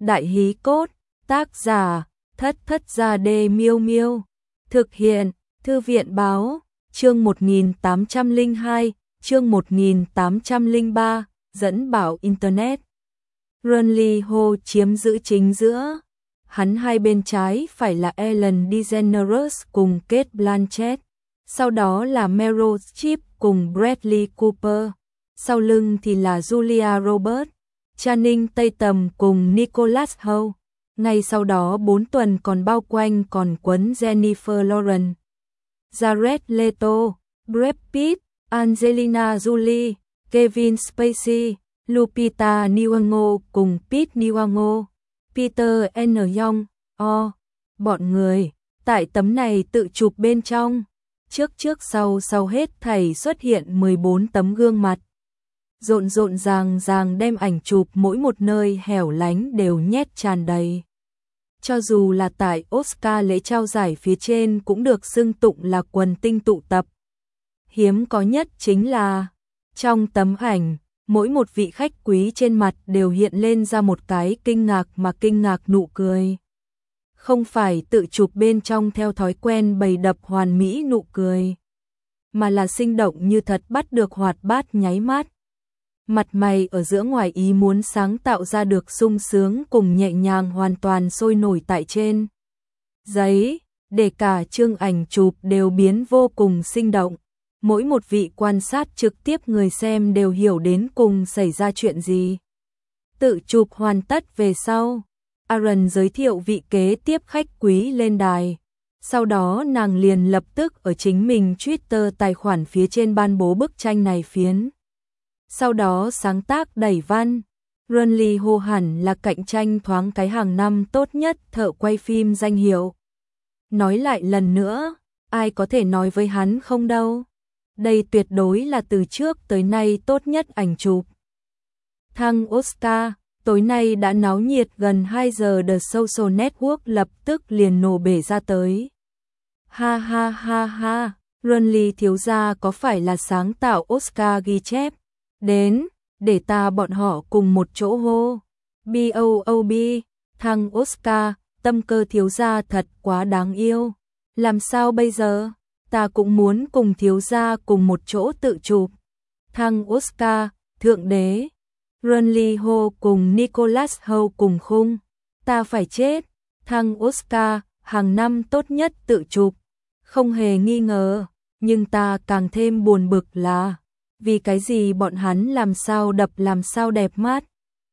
Đại hí cốt, tác giả, Thất Thất Gia Đê Miêu Miêu. Thực hiện, Thư viện báo, chương 1802, chương 1803, dẫn bảo Internet. Renly Ho chiếm giữ chính giữa. Hắn hai bên trái phải là Ellen DeGeneres cùng Cate Blanchett. Sau đó là Meryl Streep cùng Bradley Cooper. Sau lưng thì là Julia Roberts, Channing Tatum cùng Nicholas Hoult. Ngay sau đó 4 tuần còn bao quanh còn quấn Jennifer Lawrence, Jared Leto, Brad Pitt, Angelina Jolie, Kevin Spacey, Lupita Nyong'o cùng Pete Nyong'o, Peter N. Young. Bọn người tại tấm này tự chụp bên trong, trước sau hết thảy xuất hiện 14 tấm gương mặt. Rộn ràng đem ảnh chụp mỗi một nơi hẻo lánh đều nhét tràn đầy. Cho dù là tại Oscar lễ trao giải phía trên cũng được xưng tụng là quần tinh tụ tập. Hiếm có nhất chính là, trong tấm ảnh, mỗi một vị khách quý trên mặt đều hiện lên ra một cái kinh ngạc nụ cười. Không phải tự chụp bên trong theo thói quen bày đập hoàn mỹ nụ cười, mà là sinh động như thật, bắt được hoạt bát nháy mắt. Mặt mày ở giữa ngoài ý muốn sáng tạo ra được sung sướng cùng nhẹ nhàng hoàn toàn sôi nổi tại trên giấy, để cả chương ảnh chụp đều biến vô cùng sinh động. Mỗi một vị quan sát trực tiếp người xem đều hiểu đến cùng xảy ra chuyện gì. Tự chụp hoàn tất về sau, Aaron giới thiệu vị kế tiếp khách quý lên đài. Sau đó nàng liền lập tức ở chính mình Twitter tài khoản phía trên ban bố bức tranh này phiến. Sau đó sáng tác đẩy văn, Renly Ho hẳn là cạnh tranh thoáng cái hàng năm tốt nhất thợ quay phim danh hiệu. Nói lại lần nữa, ai có thể nói với hắn không đâu. Đây tuyệt đối là từ trước tới nay tốt nhất ảnh chụp. Thăng Oscar, tối nay đã náo nhiệt gần 2 giờ, The Social Network lập tức liền nổ bể ra tới. Ha ha ha ha, Renly thiếu gia có phải là sáng tạo Oscar ghi chép? Đến, để ta bọn họ cùng một chỗ hô. B.O.O.B, thăng Oscar, tâm cơ thiếu gia thật quá đáng yêu. Làm sao bây giờ? Ta cũng muốn cùng thiếu gia cùng một chỗ tự chụp. Thăng Oscar, thượng đế. Renly Ho cùng Nicholas Hoult cùng khung. Ta phải chết. Thăng Oscar, hàng năm tốt nhất tự chụp. Không hề nghi ngờ, nhưng ta càng thêm buồn bực là vì cái gì bọn hắn làm sao đập làm sao đẹp mắt.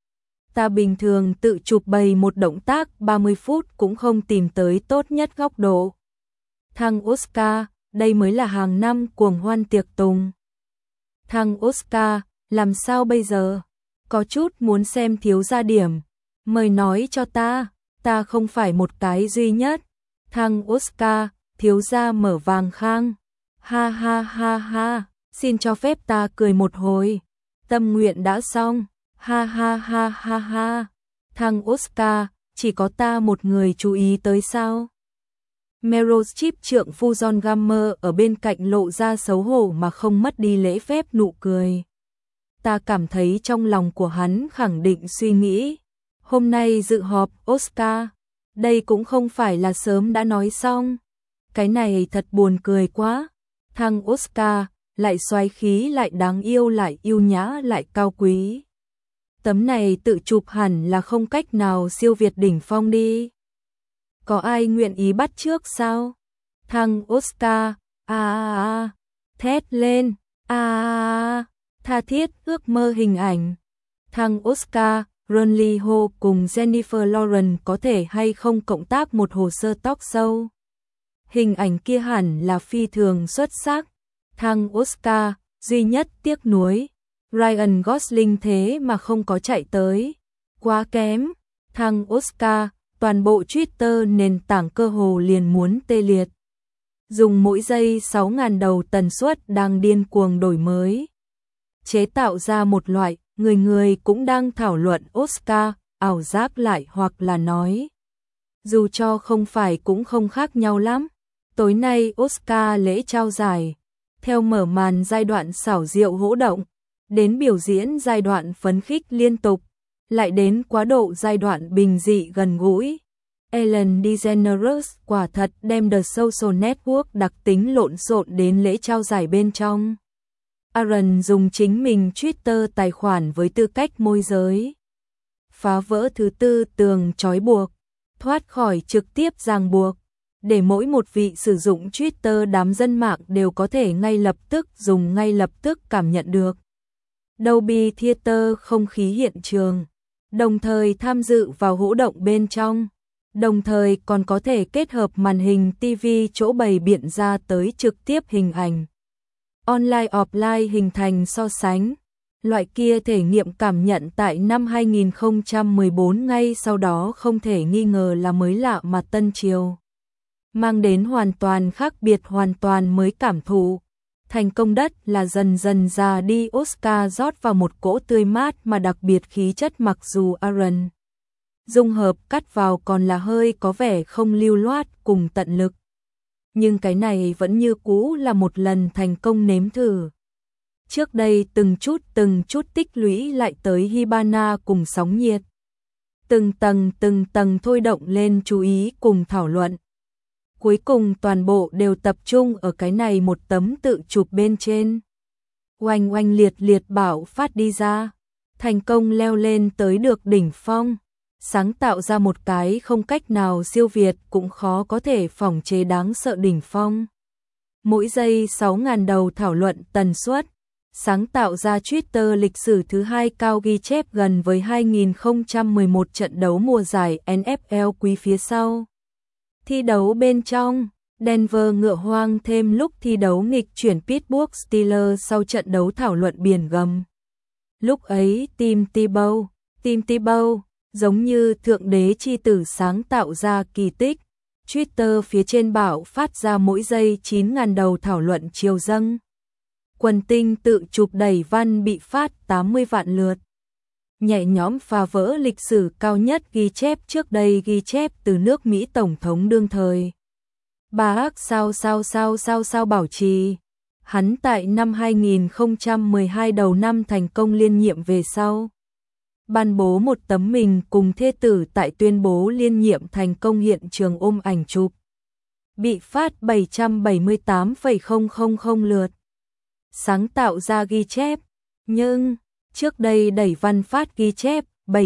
Ta bình thường tự chụp bày một động tác 30 phút cũng không tìm tới tốt nhất góc độ. Thăng Oscar, đây mới là hàng năm cuồng hoan tiệc tùng. Thăng Oscar, làm sao bây giờ? Có chút muốn xem thiếu gia điểm. Mời nói cho ta không phải một cái duy nhất. Thăng Oscar, thiếu gia mở vàng khang. Ha ha ha ha, xin cho phép ta cười một hồi. Tâm nguyện đã xong. Ha ha ha ha ha. Thăng Oscar, chỉ có ta một người chú ý tới sao? Meryl Streep trượng phu John Gummer ở bên cạnh lộ ra xấu hổ mà không mất đi lễ phép nụ cười. Ta cảm thấy trong lòng của hắn khẳng định suy nghĩ, hôm nay dự họp Oscar, đây cũng không phải là sớm đã nói xong. Cái này thật buồn cười quá. Thăng Oscar, lại xoáy khí lại đáng yêu lại yêu nhã lại cao quý. Tấm này tự chụp hẳn là không cách nào siêu việt đỉnh phong đi. Có ai nguyện ý bắt trước sao? Thăng Oscar, thét lên, tha thiết ước mơ hình ảnh. Thăng Oscar, Renly Ho cùng Jennifer Lawrence có thể hay không cộng tác một hồ sơ talk show? Hình ảnh kia hẳn là phi thường xuất sắc. Thăng Oscar, duy nhất tiếc nuối, Ryan Gosling thế mà không có chạy tới. Quá kém. Thăng Oscar, toàn bộ Twitter nền tảng cơ hồ liền muốn tê liệt. Dùng mỗi giây 6.000 đầu tần suất đang điên cuồng đổi mới. Chế tạo ra một loại, người cũng đang thảo luận Oscar, ảo giác lại hoặc là nói. Dù cho không phải cũng không khác nhau lắm. Tối nay Oscar lễ trao giải, theo mở màn giai đoạn xảo diệu hỗ động, đến biểu diễn giai đoạn phấn khích liên tục. lại đến quá độ giai đoạn bình dị gần gũi. Ellen DeGeneres quả thật đem The Social Network đặc tính lộn xộn đến lễ trao giải bên trong. Aaron dùng chính mình Twitter tài khoản với tư cách môi giới. Phá vỡ thứ tư tường trói buộc, thoát khỏi trực tiếp ràng buộc, để mỗi một vị sử dụng Twitter đám dân mạng đều có thể ngay lập tức dùng ngay lập tức cảm nhận được Dolby Theater không khí hiện trường, đồng thời tham dự vào hỗ động bên trong, đồng thời còn có thể kết hợp màn hình TV chỗ bày biện ra tới trực tiếp hình ảnh. Online offline hình thành so sánh. Loại kia thể nghiệm cảm nhận tại năm 2014 ngay sau đó không thể nghi ngờ là mới lạ mà tân triều. Mang đến hoàn toàn khác biệt hoàn toàn mới cảm thụ. Thành công đất là dần dần già đi Oscar rót vào một cỗ tươi mát mà đặc biệt khí chất mặc dù Aaron dung hợp cắt vào còn là hơi có vẻ không lưu loát cùng tận lực. Nhưng cái này vẫn như cũ là một lần thành công nếm thử. Trước đây từng chút tích lũy lại tới Hibana cùng sóng nhiệt. Từng tầng thôi động lên chú ý cùng thảo luận. Cuối cùng toàn bộ đều tập trung ở cái này một tấm tự chụp bên trên. Oanh oanh liệt liệt bạo phát đi ra. Thành công leo lên tới được đỉnh phong. Sáng tạo ra một cái không cách nào siêu việt cũng khó có thể phỏng chế đáng sợ đỉnh phong. Mỗi giây 6.000 đầu thảo luận tần suất. Sáng tạo ra Twitter lịch sử thứ hai cao ghi chép gần với 2011 trận đấu mùa giải NFL quý phía sau. Thi đấu bên trong, Denver ngựa hoang thêm lúc thi đấu nghịch chuyển Pittsburgh Steelers sau trận đấu thảo luận biển gầm. Lúc ấy Tim Tebow, giống như thượng đế chi tử sáng tạo ra kỳ tích. Twitter phía trên bảo phát ra mỗi giây 9.000 đầu thảo luận chiều dâng. Quần tinh tự chụp đẩy văn bị phát 80 vạn lượt. Nhẹ nhõm phá vỡ lịch sử cao nhất ghi chép trước đây ghi chép từ nước Mỹ Tổng thống đương thời. Barack sao bảo trì. Hắn tại năm 2012 đầu năm thành công liên nhiệm về sau. Ban bố một tấm mình cùng thê tử tại tuyên bố liên nhiệm thành công hiện trường ôm ảnh chụp. Bị phát 778,000 lượt. Sáng tạo ra ghi chép, nhưng trước đây đẩy văn phát ghi chép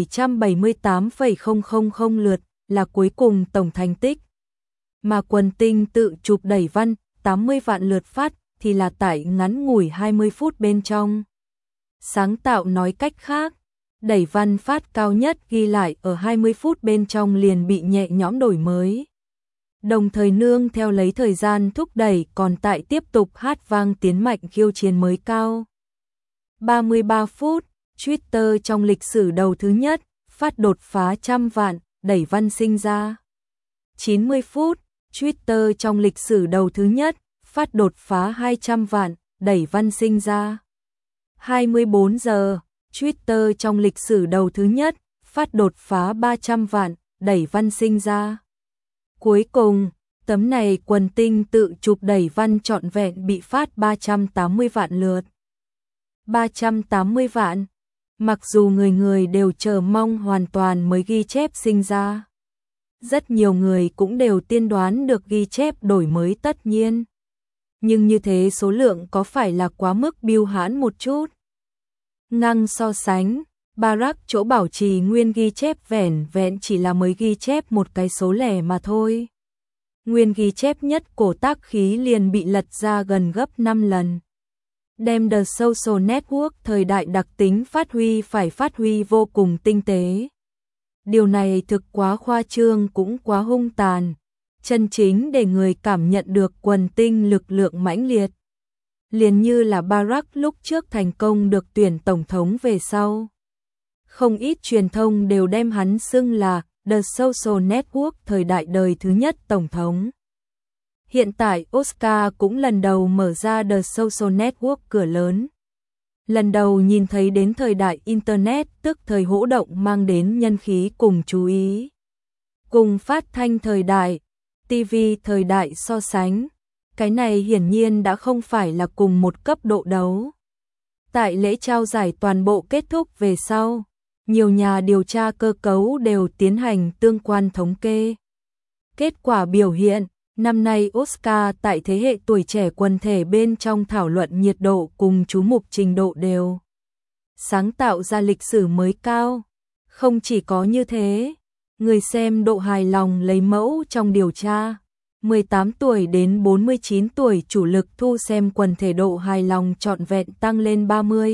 778,000 lượt là cuối cùng tổng thành tích. Mà quần tinh tự chụp đẩy văn 80 vạn lượt phát thì là tại ngắn ngủi 20 phút bên trong. Sáng tạo nói cách khác, đẩy văn phát cao nhất ghi lại ở 20 phút bên trong liền bị nhẹ nhõm đổi mới. Đồng thời nương theo lấy thời gian thúc đẩy còn tại tiếp tục hát vang tiến mạnh khiêu chiến mới cao. 33 phút, Twitter trong lịch sử đầu thứ nhất, phát đột phá 100 vạn, đẩy văn sinh ra. 90 phút, Twitter trong lịch sử đầu thứ nhất, phát đột phá 200 vạn, đẩy văn sinh ra. 24 giờ, Twitter trong lịch sử đầu thứ nhất, phát đột phá 300 vạn, đẩy văn sinh ra. Cuối cùng, tấm này quần tinh tự chụp đẩy văn trọn vẹn bị phát 380 vạn lượt. 380 vạn, mặc dù người người đều chờ mong hoàn toàn mới ghi chép sinh ra. Rất nhiều người cũng đều tiên đoán được ghi chép đổi mới tất nhiên. Nhưng như thế số lượng có phải là quá mức biêu hãn một chút? Ngang so sánh, Barack chỗ bảo trì nguyên ghi chép vẻn vẹn chỉ là mới ghi chép một cái số lẻ mà thôi. Nguyên ghi chép nhất cổ tác khí liền bị lật ra gần gấp 5 lần. Đem The Social Network thời đại đặc tính phát huy vô cùng tinh tế. Điều này thực quá khoa trương cũng quá hung tàn, chân chính để người cảm nhận được quần tinh lực lượng mãnh liệt. Liền như là Barack lúc trước thành công được tuyển tổng thống về sau. Không ít truyền thông đều đem hắn xưng là The Social Network thời đại đời thứ nhất tổng thống. Hiện tại Oscar cũng lần đầu mở ra The Social Network cửa lớn. Lần đầu nhìn thấy đến thời đại Internet tức thời hỗ động mang đến nhân khí cùng chú ý. Cùng phát thanh thời đại, TV thời đại so sánh. Cái này hiển nhiên đã không phải là cùng một cấp độ đấu. Tại lễ trao giải toàn bộ kết thúc về sau, Nhiều nhà điều tra cơ cấu đều tiến hành tương quan thống kê. Kết quả biểu hiện, năm nay Oscar tại thế hệ tuổi trẻ quần thể bên trong thảo luận nhiệt độ cùng chú mục trình độ đều sáng tạo ra lịch sử mới cao. Không chỉ có như thế, người xem độ hài lòng lấy mẫu trong điều tra, 18 tuổi đến 49 tuổi chủ lực thu xem quần thể độ hài lòng trọn vẹn tăng lên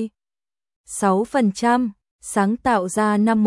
36%, sáng tạo ra năm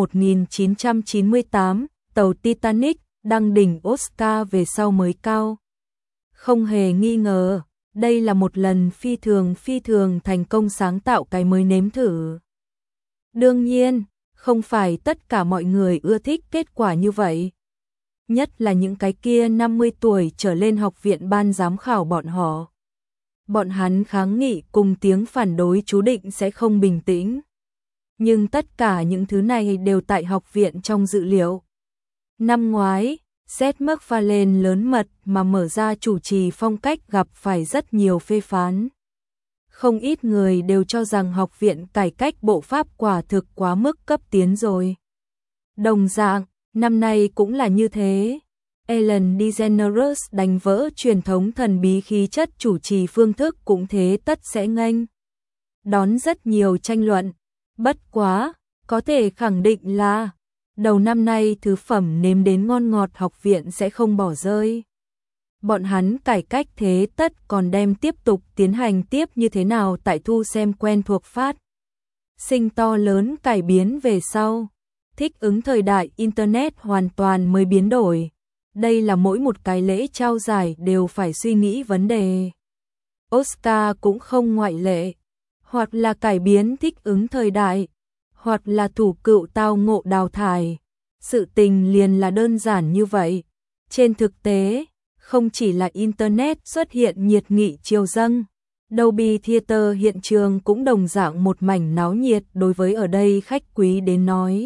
1998, tàu Titanic đăng đỉnh Oscar về sau mới cao. Không hề nghi ngờ, đây là một lần phi thường thành công sáng tạo cái mới nếm thử. Đương nhiên, không phải tất cả mọi người ưa thích kết quả như vậy. Nhất là những cái kia 50 tuổi trở lên học viện ban giám khảo bọn họ. Bọn hắn kháng nghị cùng tiếng phản đối chú định sẽ không bình tĩnh. Nhưng tất cả những thứ này đều tại học viện trong dự liệu. Năm ngoái, Seth MacFarlane lớn mật mà mở ra chủ trì phong cách gặp phải rất nhiều phê phán. Không ít người đều cho rằng học viện cải cách bộ pháp quả thực quá mức cấp tiến rồi. Đồng dạng, năm nay cũng là như thế. Ellen DeGeneres đánh vỡ truyền thống thần bí khí chất chủ trì phương thức cũng thế tất sẽ nghênh đón rất nhiều tranh luận. Bất quá, có thể khẳng định là đầu năm nay thứ phẩm nếm đến ngon ngọt học viện sẽ không bỏ rơi. Bọn hắn cải cách thế tất còn đem tiếp tục tiến hành tiếp như thế nào tại thu xem quen thuộc phát. Sinh to lớn cải biến về sau. Thích ứng thời đại Internet hoàn toàn mới biến đổi. Đây là mỗi một cái lễ trao giải đều phải suy nghĩ vấn đề. Oscar cũng không ngoại lệ. Hoặc là cải biến thích ứng thời đại, hoặc là thủ cựu tao ngộ đào thải. Sự tình liền là đơn giản như vậy. Trên thực tế, không chỉ là Internet xuất hiện nhiệt nghị chiều dâng, Dolby Theater hiện trường cũng đồng dạng một mảnh náo nhiệt đối với ở đây khách quý đến nói.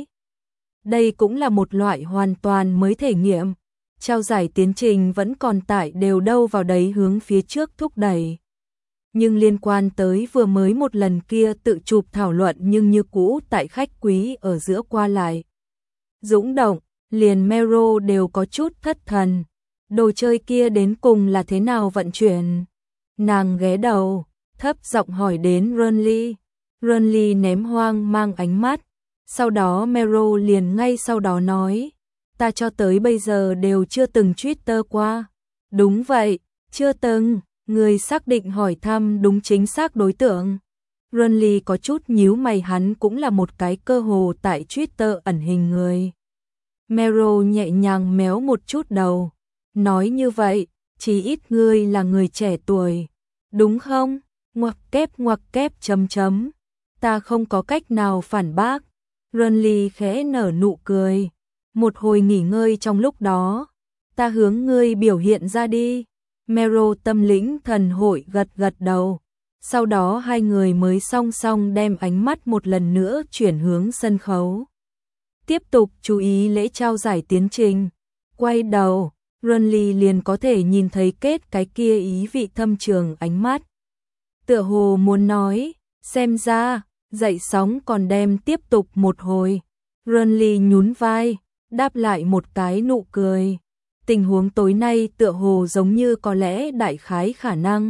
Đây cũng là một loại hoàn toàn mới thể nghiệm. Trao giải tiến trình vẫn còn tại đều đâu vào đấy hướng phía trước thúc đẩy. Nhưng liên quan tới vừa mới một lần kia tự chụp thảo luận nhưng như cũ tại khách quý ở giữa qua lại. Dũng động, liền Mero đều có chút thất thần. Đồ chơi kia đến cùng là thế nào vận chuyển? Nàng ghé đầu, thấp giọng hỏi đến Runley. Runley ném hoang mang ánh mắt. Sau đó Mero liền ngay sau đó nói. Ta cho tới bây giờ đều chưa từng Twitter qua. Đúng vậy, chưa từng. Người xác định hỏi thăm đúng chính xác đối tượng. Runley có chút nhíu mày, hắn cũng là một cái cơ hồ tại Twitter ẩn hình người. Mero nhẹ nhàng méo một chút đầu. Nói như vậy, chỉ ít ngươi là người trẻ tuổi. Đúng không? Ngoặc kép chấm chấm. Ta không có cách nào phản bác. Runley khẽ nở nụ cười. Một hồi nghỉ ngơi trong lúc đó. Ta hướng ngươi biểu hiện ra đi. Mero tâm lĩnh thần hội gật đầu. Sau đó hai người mới song song đem ánh mắt một lần nữa chuyển hướng sân khấu. Tiếp tục chú ý lễ trao giải tiến trình. Quay đầu, Runley liền có thể nhìn thấy kết cái kia ý vị thâm trường ánh mắt. Tựa hồ muốn nói, xem ra, dậy sóng còn đem tiếp tục một hồi. Runley nhún vai, đáp lại một cái nụ cười. Tình huống tối nay tựa hồ giống như có lẽ đại khái khả năng.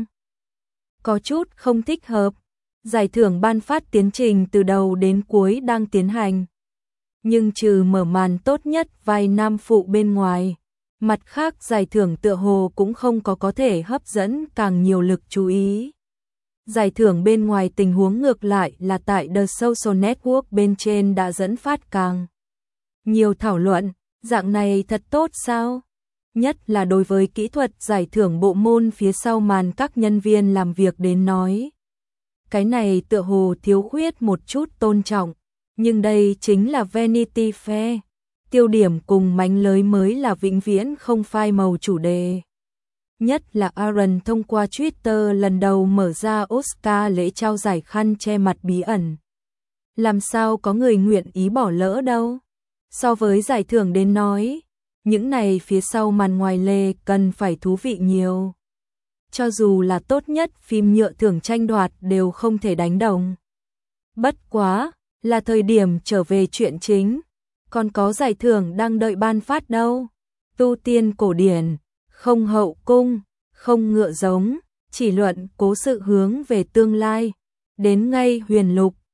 Có chút không thích hợp. Giải thưởng ban phát tiến trình từ đầu đến cuối đang tiến hành. Nhưng trừ mở màn tốt nhất vai nam phụ bên ngoài, mặt khác giải thưởng tựa hồ cũng không có thể hấp dẫn càng nhiều lực chú ý. Giải thưởng bên ngoài tình huống ngược lại là tại The Social Network bên trên đã dẫn phát càng nhiều thảo luận, dạng này thật tốt sao? Nhất là đối với kỹ thuật giải thưởng bộ môn phía sau màn các nhân viên làm việc đến nói. Cái này tựa hồ thiếu khuyết một chút tôn trọng, nhưng đây chính là Vanity Fair. Tiêu điểm cùng mánh lới mới là vĩnh viễn không phai màu chủ đề. Nhất là Aaron thông qua Twitter lần đầu mở ra Oscar lễ trao giải khăn che mặt bí ẩn. Làm sao có người nguyện ý bỏ lỡ đâu? So với giải thưởng đến nói, những này phía sau màn ngoài lề cần phải thú vị nhiều. Cho dù là tốt nhất phim nhựa thưởng tranh đoạt đều không thể đánh đồng. Bất quá, là thời điểm trở về chuyện chính, còn có giải thưởng đang đợi ban phát đâu. Tu tiên cổ điển, không hậu cung, không ngựa giống, chỉ luận cố sự hướng về tương lai. Đến ngay huyền lục,